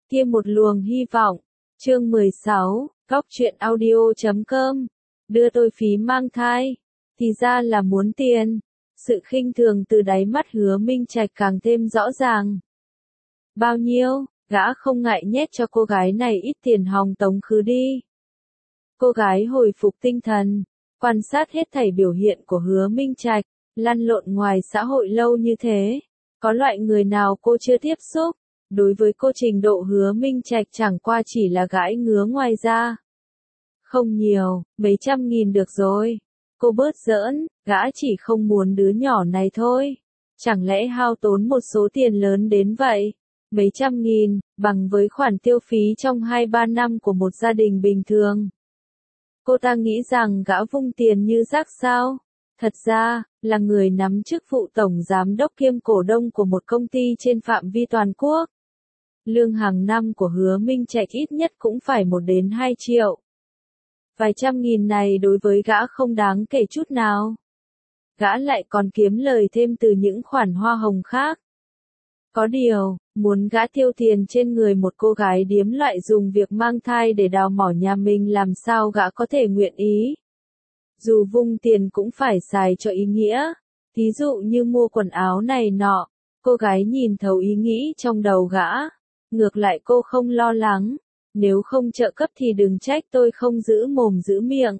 Kia một luồng hy vọng. Chương 16, Góc truyện audio.com. Đưa tôi phí mang thai. Thì ra là muốn tiền. Sự khinh thường từ đáy mắt Hứa Minh Trạch càng thêm rõ ràng. Bao nhiêu, gã không ngại nhét cho cô gái này ít tiền hòng tống khứ đi. Cô gái hồi phục tinh thần, quan sát hết thảy biểu hiện của Hứa Minh Trạch, lăn lộn ngoài xã hội lâu như thế. Có loại người nào cô chưa tiếp xúc? Đối với cô trình độ Hứa Minh Trạch chẳng qua chỉ là gãi ngứa ngoài ra. Không nhiều, mấy trăm nghìn được rồi. Cô bớt giỡn, gã chỉ không muốn đứa nhỏ này thôi. Chẳng lẽ hao tốn một số tiền lớn đến vậy? Mấy trăm nghìn, bằng với khoản tiêu phí trong 2-3 năm của một gia đình bình thường. Cô ta nghĩ rằng gã vung tiền như rác sao? Thật ra, là người nắm chức vụ tổng giám đốc kiêm cổ đông của một công ty trên phạm vi toàn quốc. Lương hàng năm của Hứa Minh Trạch ít nhất cũng phải 1 đến 2 triệu. Vài trăm nghìn này đối với gã không đáng kể chút nào. Gã lại còn kiếm lời thêm từ những khoản hoa hồng khác. Có điều, muốn gã tiêu tiền trên người một cô gái điếm loại dùng việc mang thai để đào mỏ nhà mình làm sao gã có thể nguyện ý. Dù vung tiền cũng phải xài cho ý nghĩa. Ví dụ như mua quần áo này nọ, cô gái nhìn thấu ý nghĩ trong đầu gã. Ngược lại cô không lo lắng. Nếu không trợ cấp thì đừng trách tôi không giữ mồm giữ miệng.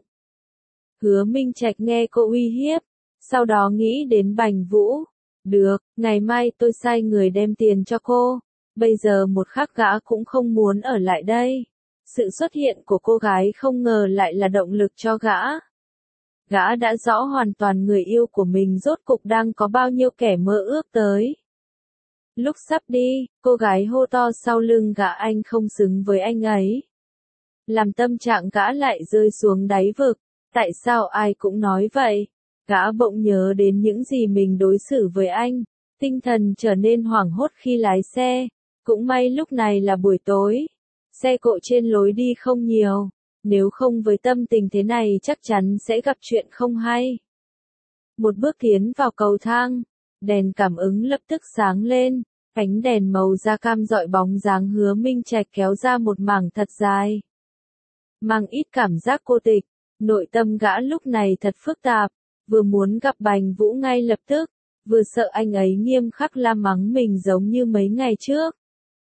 Hứa Minh Trạch nghe cô uy hiếp. Sau đó nghĩ đến Bành Vũ. Được, ngày mai tôi sai người đem tiền cho cô. Bây giờ một khắc gã cũng không muốn ở lại đây. Sự xuất hiện của cô gái không ngờ lại là động lực cho gã. Gã đã rõ hoàn toàn người yêu của mình rốt cục đang có bao nhiêu kẻ mơ ước tới. Lúc sắp đi, cô gái hô to sau lưng gã anh không xứng với anh ấy. Làm tâm trạng gã lại rơi xuống đáy vực. Tại sao ai cũng nói vậy? Gã bỗng nhớ đến những gì mình đối xử với anh. Tinh thần trở nên hoảng hốt khi lái xe. Cũng may lúc này là buổi tối. Xe cộ trên lối đi không nhiều. Nếu không với tâm tình thế này chắc chắn sẽ gặp chuyện không hay. Một bước tiến vào cầu thang. Đèn cảm ứng lập tức sáng lên. Ánh đèn màu da cam rọi bóng dáng Hứa Minh Trạch kéo ra một mảng thật dài. Mang ít cảm giác cô tịch. Nội tâm gã lúc này thật phức tạp. Vừa muốn gặp Bành Vũ ngay lập tức. Vừa sợ anh ấy nghiêm khắc la mắng mình giống như mấy ngày trước.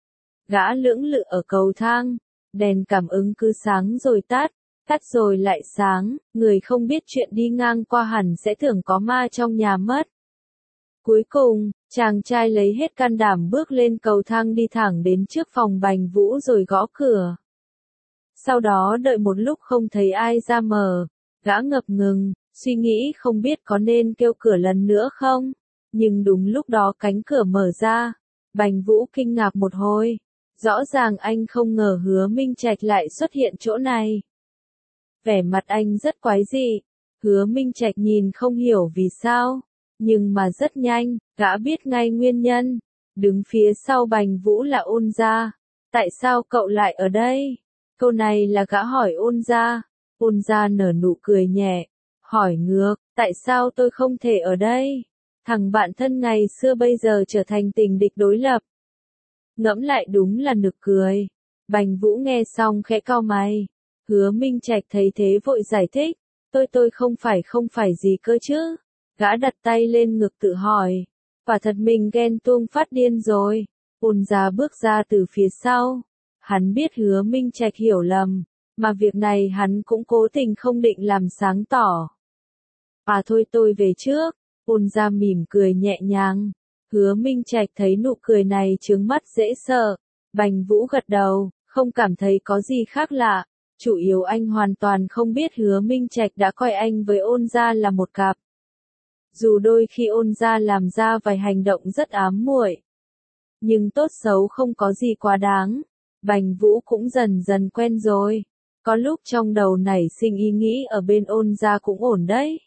Gã lưỡng lự ở cầu thang. Đèn cảm ứng cứ sáng rồi tắt. Tắt rồi lại sáng. Người không biết chuyện đi ngang qua hẳn sẽ tưởng có ma trong nhà mất. Cuối cùng, chàng trai lấy hết can đảm bước lên cầu thang đi thẳng đến trước phòng Bành Vũ rồi gõ cửa. Sau đó đợi một lúc không thấy ai ra mở, gã ngập ngừng, suy nghĩ không biết có nên kêu cửa lần nữa không. Nhưng đúng lúc đó cánh cửa mở ra, Bành Vũ kinh ngạc một hồi. Rõ ràng anh không ngờ Hứa Minh Trạch lại xuất hiện chỗ này. Vẻ mặt anh rất quái dị, Hứa Minh Trạch nhìn không hiểu vì sao. Nhưng mà rất nhanh, gã biết ngay nguyên nhân. Đứng phía sau Bành Vũ là Ôn Gia. Tại sao cậu lại ở đây? Câu này là gã hỏi Ôn Gia. Ôn Gia nở nụ cười nhẹ. Hỏi ngược, tại sao tôi không thể ở đây? Thằng bạn thân ngày xưa bây giờ trở thành tình địch đối lập. Ngẫm lại đúng là nực cười. Bành Vũ nghe xong khẽ cau mày. Hứa Minh Trạch thấy thế vội giải thích. Tôi không phải gì cơ chứ? Gã đặt tay lên ngực tự hỏi. Quả thật mình ghen tuông phát điên rồi. Ôn Gia bước ra từ phía sau. Hắn biết Hứa Minh Trạch hiểu lầm. Mà việc này hắn cũng cố tình không định làm sáng tỏ. À thôi tôi về trước. Ôn Gia mỉm cười nhẹ nhàng. Hứa Minh Trạch thấy nụ cười này chướng mắt dễ sợ. Bành Vũ gật đầu, không cảm thấy có gì khác lạ. Chủ yếu anh hoàn toàn không biết Hứa Minh Trạch đã coi anh với Ôn Gia là một cặp. Dù đôi khi Ôn Gia làm ra vài hành động rất ám muội, nhưng tốt xấu không có gì quá đáng. Bành Vũ cũng dần dần quen rồi. Có lúc trong đầu nảy sinh ý nghĩ ở bên Ôn Gia cũng ổn đấy.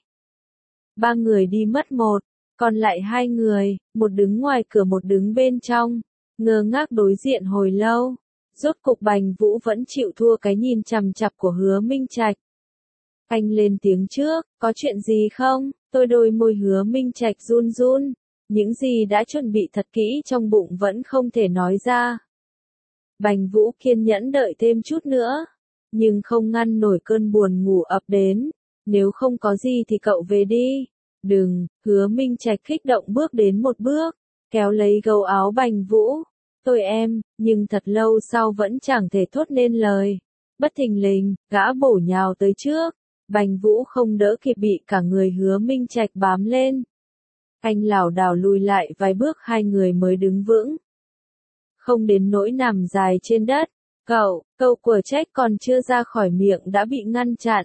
3 người đi mất một, còn lại 2 người, một đứng ngoài cửa một đứng bên trong, ngơ ngác đối diện hồi lâu. Rốt cục Bành Vũ vẫn chịu thua cái nhìn chằm chằm của Hứa Minh Trạch. Anh lên tiếng trước, có chuyện gì không? Đôi môi Hứa Minh Trạch run run. Những gì đã chuẩn bị thật kỹ trong bụng vẫn không thể nói ra. Bành Vũ kiên nhẫn đợi thêm chút nữa, nhưng không ngăn nổi cơn buồn ngủ ập đến. Nếu không có gì thì cậu về đi. Đừng, Hứa Minh Trạch kích động bước đến một bước, kéo lấy gấu áo Bành Vũ. Tôi em, nhưng thật lâu sau vẫn chẳng thể thốt nên lời. Bất thình lình, gã bổ nhào tới trước. Bành Vũ không đỡ kịp bị cả người Hứa Minh Trạch bám lên. Anh lảo đảo lùi lại vài bước, hai người mới đứng vững. Không đến nỗi nằm dài trên đất. Câu của trách còn chưa ra khỏi miệng đã bị ngăn chặn.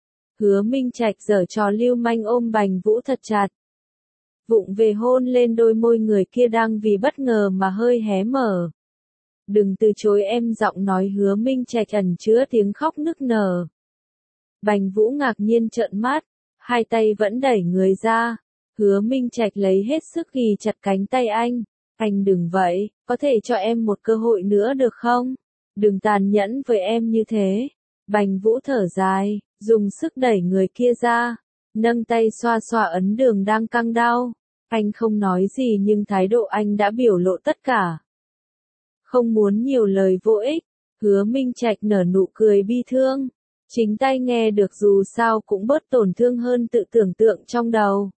Hứa Minh Trạch giở trò lưu manh ôm Bành Vũ thật chặt. Vụng về hôn lên đôi môi người kia đang vì bất ngờ mà hơi hé mở. Đừng từ chối em, giọng nói Hứa Minh Trạch ẩn chứa tiếng khóc nức nở. Bành Vũ ngạc nhiên trợn mắt, hai tay vẫn đẩy người ra. Hứa Minh Trạch lấy hết sức ghì chặt cánh tay anh. Anh đừng vậy, có thể cho em một cơ hội nữa được không? Đừng tàn nhẫn với em như thế. Bành Vũ thở dài, dùng sức đẩy người kia ra, nâng tay xoa xoa ấn đường đang căng đau. Anh không nói gì nhưng thái độ anh đã biểu lộ tất cả. Không muốn nhiều lời vô ích, Hứa Minh Trạch nở nụ cười bi thương. Chính tay nghe được dù sao cũng bớt tổn thương hơn tự tưởng tượng trong đầu.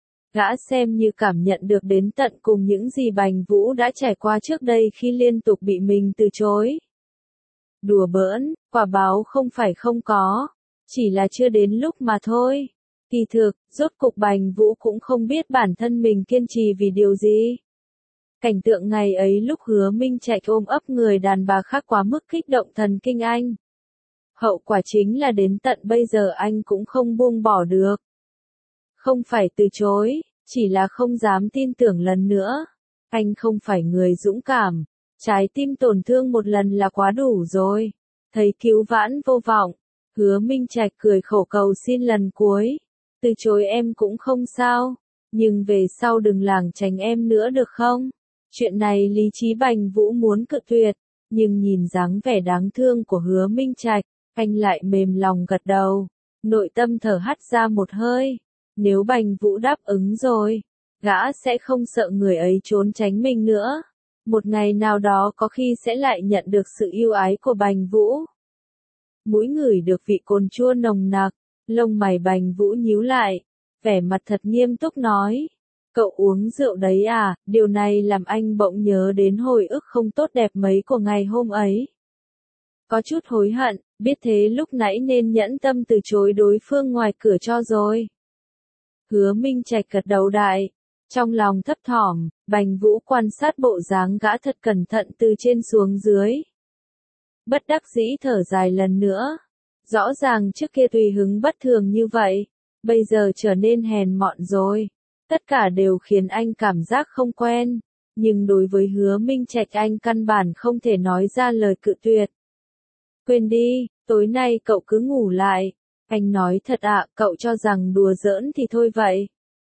Gã xem như cảm nhận được đến tận cùng những gì Bành Vũ đã trải qua trước đây khi liên tục bị mình từ chối. Đùa bỡn, quả báo không phải không có, chỉ là chưa đến lúc mà thôi. Kỳ thực, rốt cục Bành Vũ cũng không biết bản thân mình kiên trì vì điều gì. Cảnh tượng ngày ấy lúc Hứa Minh Trạch ôm ấp người đàn bà khác quá mức kích động thần kinh anh. Hậu quả chính là đến tận bây giờ anh cũng không buông bỏ được. Không phải từ chối, chỉ là không dám tin tưởng lần nữa. Anh không phải người dũng cảm, trái tim tổn thương một lần là quá đủ rồi. Thấy cứu vãn vô vọng, Hứa Minh Trạch cười khổ cầu xin lần cuối. Từ chối em cũng không sao, nhưng về sau đừng lảng tránh em nữa được không? Chuyện này lý trí Bành Vũ muốn cự tuyệt, nhưng nhìn dáng vẻ đáng thương của Hứa Minh Trạch, anh lại mềm lòng gật đầu. Nội tâm thở hắt ra một hơi. Nếu Bành Vũ đáp ứng rồi, gã sẽ không sợ người ấy trốn tránh mình nữa. Một ngày nào đó có khi sẽ lại nhận được sự yêu ái của Bành Vũ. Mũi ngửi được vị cồn chua nồng nặc, lông mày Bành Vũ nhíu lại, vẻ mặt thật nghiêm túc nói. Cậu uống rượu đấy à, điều này làm anh bỗng nhớ đến hồi ức không tốt đẹp mấy của ngày hôm ấy. Có chút hối hận, biết thế lúc nãy nên nhẫn tâm từ chối đối phương ngoài cửa cho rồi. Hứa Minh Trạch gật đầu đại, trong lòng thấp thỏm, Bành Vũ quan sát bộ dáng gã thật cẩn thận từ trên xuống dưới. Bất đắc dĩ thở dài lần nữa. Rõ ràng trước kia tùy hứng bất thường như vậy, bây giờ trở nên hèn mọn rồi. Tất cả đều khiến anh cảm giác không quen, nhưng đối với Hứa Minh Trạch anh căn bản không thể nói ra lời cự tuyệt. Quên đi, tối nay cậu cứ ngủ lại. Anh nói thật ạ, cậu cho rằng đùa giỡn thì thôi vậy.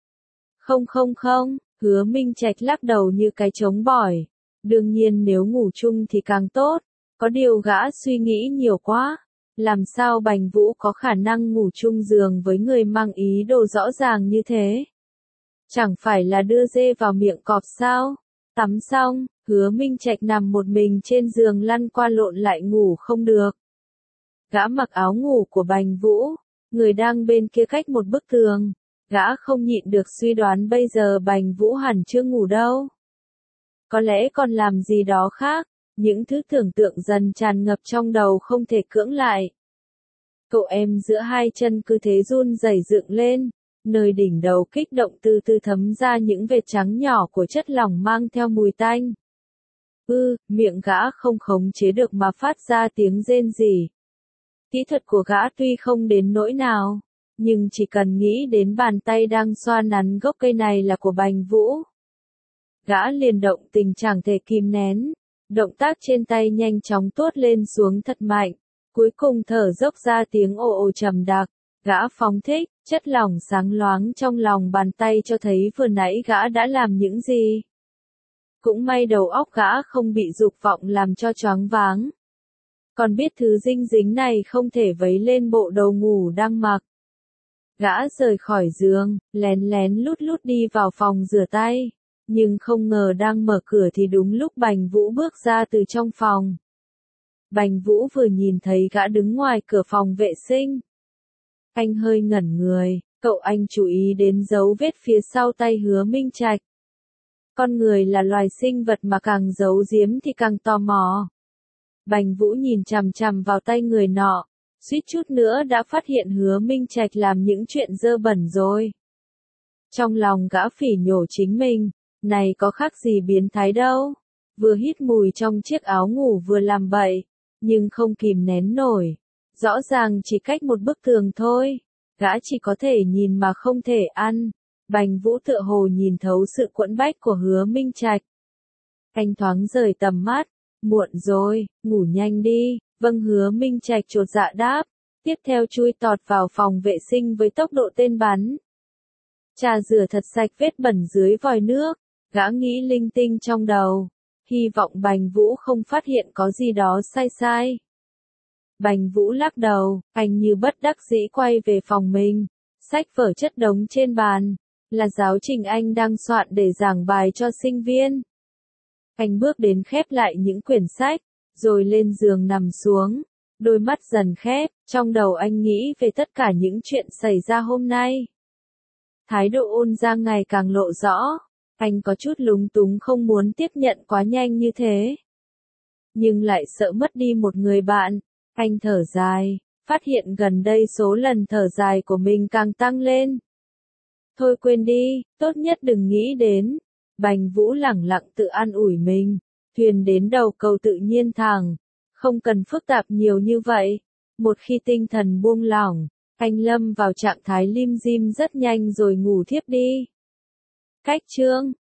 Không, Hứa Minh Trạch lắc đầu như cái trống bỏi. Đương nhiên nếu ngủ chung thì càng tốt, có điều gã suy nghĩ nhiều quá. Làm sao Bành Vũ có khả năng ngủ chung giường với người mang ý đồ rõ ràng như thế? Chẳng phải là đưa dê vào miệng cọp sao? Tắm xong, Hứa Minh Trạch nằm một mình trên giường lăn qua lộn lại ngủ không được. Gã mặc áo ngủ của Bành Vũ, người đang bên kia cách một bức tường. Gã không nhịn được suy đoán bây giờ Bành Vũ hẳn chưa ngủ đâu. Có lẽ còn làm gì đó khác, những thứ tưởng tượng dần tràn ngập trong đầu không thể cưỡng lại. Cậu em giữa hai chân cứ thế run rẩy dựng lên, nơi đỉnh đầu kích động từ từ thấm ra những vệt trắng nhỏ của chất lỏng mang theo mùi tanh. Miệng gã không khống chế được mà phát ra tiếng rên rỉ. Kỹ thuật của gã tuy không đến nỗi nào, nhưng chỉ cần nghĩ đến bàn tay đang xoa nắn gốc cây này là của Bành Vũ. Gã liền động tình chẳng thể kìm nén, động tác trên tay nhanh chóng tuốt lên xuống thật mạnh, cuối cùng thở dốc ra tiếng ồ ồ trầm đặc. Gã phóng thích, chất lỏng sáng loáng trong lòng bàn tay cho thấy vừa nãy gã đã làm những gì. Cũng may đầu óc gã không bị dục vọng làm cho choáng váng. Còn biết thứ dinh dính này không thể vấy lên bộ đồ ngủ đang mặc. Gã rời khỏi giường, lén lén lút lút đi vào phòng rửa tay. Nhưng không ngờ đang mở cửa thì đúng lúc Bành Vũ bước ra từ trong phòng. Bành Vũ vừa nhìn thấy gã đứng ngoài cửa phòng vệ sinh. Anh hơi ngẩn người, cậu anh chú ý đến dấu vết phía sau tay Hứa Minh Trạch. Con người là loài sinh vật mà càng giấu giếm thì càng tò mò. Bành Vũ nhìn chằm chằm vào tay người nọ, suýt chút nữa đã phát hiện Hứa Minh Trạch làm những chuyện dơ bẩn rồi. Trong lòng gã phỉ nhổ chính mình, này có khác gì biến thái đâu, vừa hít mùi trong chiếc áo ngủ vừa làm bậy, nhưng không kìm nén nổi. Rõ ràng chỉ cách một bức tường thôi, gã chỉ có thể nhìn mà không thể ăn. Bành Vũ tựa hồ nhìn thấu sự quẫn bách của Hứa Minh Trạch. Anh thoáng rời tầm mắt, muộn rồi, ngủ nhanh đi. Vâng, Hứa Minh Trạch chột dạ đáp, tiếp theo chui tọt vào phòng vệ sinh với tốc độ tên bắn. Trà rửa thật sạch vết bẩn dưới vòi nước, gã nghĩ linh tinh trong đầu, hy vọng Bành Vũ không phát hiện có gì đó sai sai. Bành Vũ lắc đầu, anh như bất đắc dĩ quay về phòng mình, sách vở chất đống trên bàn, là giáo trình anh đang soạn để giảng bài cho sinh viên. Anh bước đến khép lại những quyển sách, rồi lên giường nằm xuống, đôi mắt dần khép, trong đầu anh nghĩ về tất cả những chuyện xảy ra hôm nay. Thái độ ôn Giang ngày càng lộ rõ, anh có chút lúng túng không muốn tiếp nhận quá nhanh như thế. Nhưng lại sợ mất đi một người bạn, anh thở dài, phát hiện gần đây số lần thở dài của mình càng tăng lên. Thôi quên đi, tốt nhất đừng nghĩ đến. Bành Vũ lẳng lặng tự an ủi mình, thuyền đến đầu cầu tự nhiên thẳng, không cần phức tạp nhiều như vậy. Một khi tinh thần buông lỏng, anh lâm vào trạng thái lim dim rất nhanh rồi ngủ thiếp đi. Cách chương